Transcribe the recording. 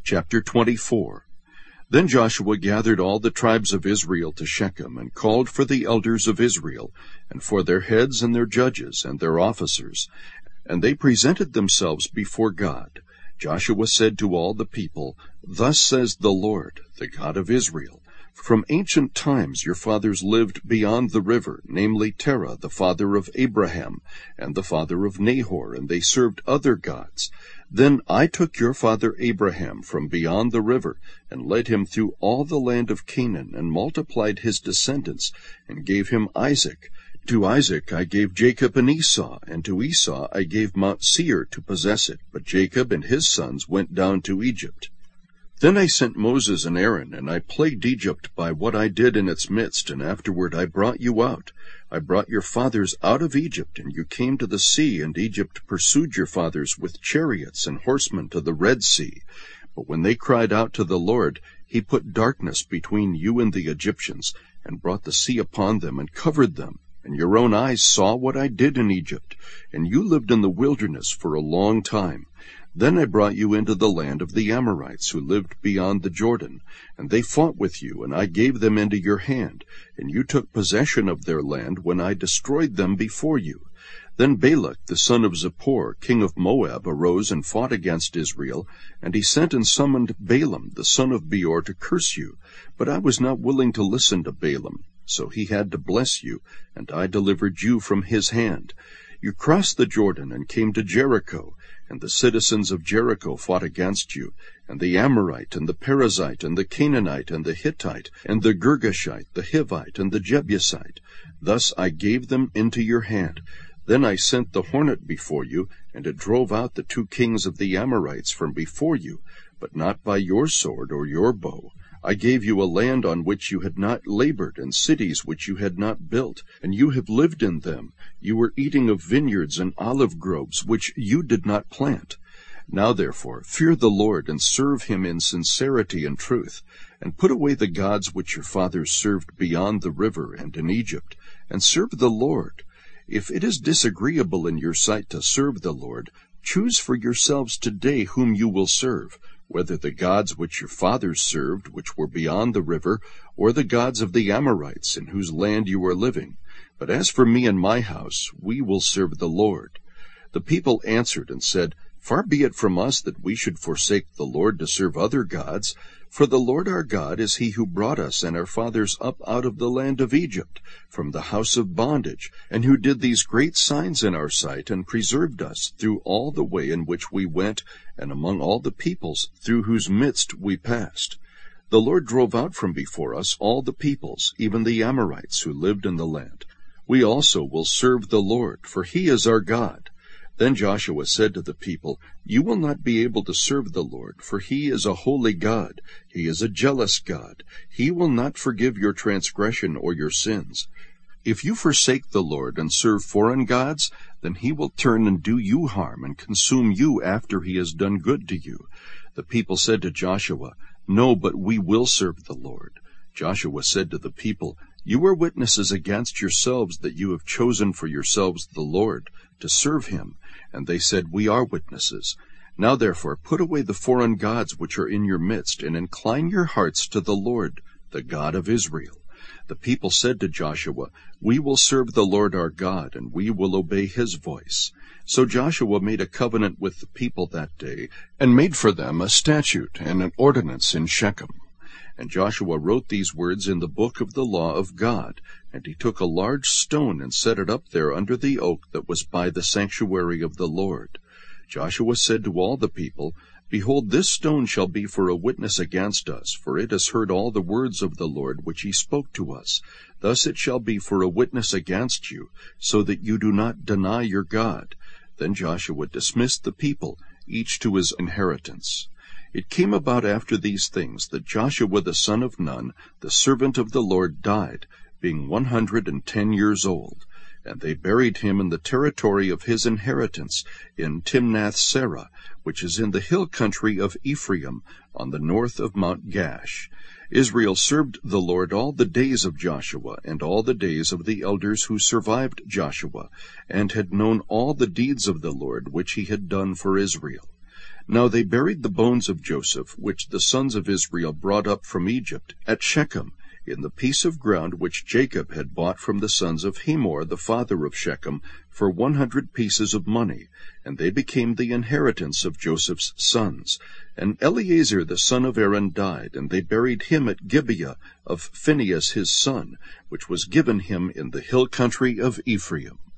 Chapter 24. Then Joshua gathered all the tribes of Israel to Shechem, and called for the elders of Israel, and for their heads and their judges and their officers, and they presented themselves before God. Joshua said to all the people, "Thus says the Lord, the God of Israel, from ancient times your fathers lived beyond the river, namely Terah, the father of Abraham, and the father of Nahor, and they served other gods. Then I took your father Abraham from beyond the river, and led him through all the land of Canaan, and multiplied his descendants, and gave him Isaac. To Isaac I gave Jacob and Esau, and to Esau I gave Mount Seir to possess it, but Jacob and his sons went down to Egypt. Then I sent Moses and Aaron, and I plagued Egypt by what I did in its midst, and afterward I brought you out. I brought your fathers out of Egypt, and you came to the sea, and Egypt pursued your fathers with chariots and horsemen to the Red Sea. But when they cried out to the Lord, he put darkness between you and the Egyptians, and brought the sea upon them, and covered them. And your own eyes saw what I did in Egypt, and you lived in the wilderness for a long time. Then I brought you into the land of the Amorites, who lived beyond the Jordan, and they fought with you, and I gave them into your hand, and you took possession of their land when I destroyed them before you. Then Balak the son of Zippor, king of Moab, arose and fought against Israel, and he sent and summoned Balaam the son of Beor to curse you. But I was not willing to listen to Balaam, so he had to bless you, and I delivered you from his hand. You crossed the Jordan and came to Jericho, and the citizens of Jericho fought against you, and the Amorite, and the Perizzite, and the Canaanite, and the Hittite, and the Girgashite, the Hivite, and the Jebusite. Thus I gave them into your hand. Then I sent the hornet before you, and it drove out the 2 kings of the Amorites from before you, but not by your sword or your bow. I gave you a land on which you had not labored, and cities which you had not built, and you have lived in them. You were eating of vineyards and olive groves, which you did not plant. Now therefore fear the Lord, and serve him in sincerity and truth, and put away the gods which your fathers served beyond the river and in Egypt, and serve the Lord. If it is disagreeable in your sight to serve the Lord, choose for yourselves today whom you will serve, whether the gods which your fathers served, which were beyond the river, or the gods of the Amorites, in whose land you are living. But as for me and my house, we will serve the Lord. The people answered and said, Far be it from us that we should forsake the Lord to serve other gods, for the Lord our God is he who brought us and our fathers up out of the land of Egypt, from the house of bondage, and who did these great signs in our sight, and preserved us through all the way in which we went, and among all the peoples through whose midst we passed. The Lord drove out from before us all the peoples, even the Amorites who lived in the land. We also will serve the Lord, for he is our God. Then Joshua said to the people, You will not be able to serve the Lord, for he is a holy God. He is a jealous God. He will not forgive your transgression or your sins. If you forsake the Lord and serve foreign gods, then he will turn and do you harm and consume you after he has done good to you. The people said to Joshua, No, but we will serve the Lord. Joshua said to the people, You are witnesses against yourselves that you have chosen for yourselves the Lord, to serve him. And they said, We are witnesses. Now therefore put away the foreign gods which are in your midst, and incline your hearts to the Lord, the God of Israel. The people said to Joshua, We will serve the Lord our God, and we will obey his voice. So Joshua made a covenant with the people that day, and made for them a statute and an ordinance in Shechem. And Joshua wrote these words in the book of the law of God, and he took a large stone and set it up there under the oak that was by the sanctuary of the Lord. Joshua said to all the people, Behold, this stone shall be for a witness against us, for it has heard all the words of the Lord which he spoke to us. Thus it shall be for a witness against you, so that you do not deny your God. Then Joshua dismissed the people, each to his inheritance. It came about after these things that Joshua the son of Nun, the servant of the Lord, died, being 110 years old. And they buried him in the territory of his inheritance, in Timnath-serah, which is in the hill country of Ephraim, on the north of Mount Gash. Israel served the Lord all the days of Joshua, and all the days of the elders who survived Joshua, and had known all the deeds of the Lord which he had done for Israel. Now they buried the bones of Joseph, which the sons of Israel brought up from Egypt, at Shechem, in the piece of ground which Jacob had bought from the sons of Hamor, the father of Shechem, for 100 pieces of money, and they became the inheritance of Joseph's sons. And Eleazar the son of Aaron died, and they buried him at Gibeah of Phinehas his son, which was given him in the hill country of Ephraim.